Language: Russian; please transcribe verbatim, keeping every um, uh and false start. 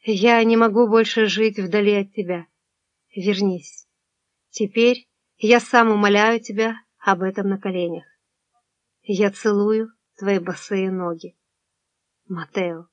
Я не могу больше жить вдали от тебя. Вернись. Теперь я сам умоляю тебя об этом на коленях. Я целую твои босые ноги. Матео.